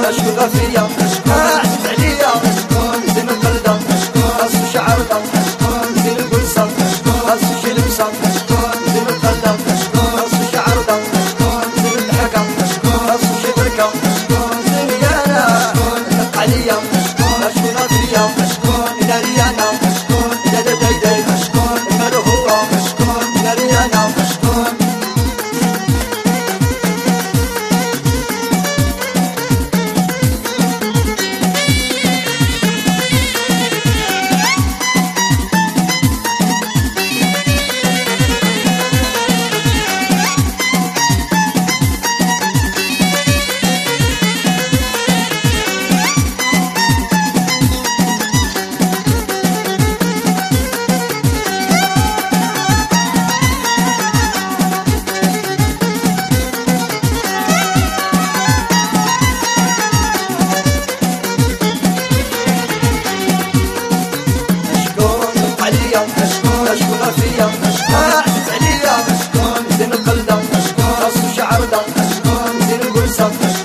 اشكون غفية عزيز عليا زين القلدة خاصو شعر ضم زين القلصة خاصو شي لبسة زين القلدة خاصو شعر ضم زين الضحكة خاصو شي بركة زين يانا دق عليا اشكون غفية ناري انا دادا دايداي المالو هو ناري انا اشكون غفية عزيز عليا زين القلدة خاصو شعر ضم زين القلصة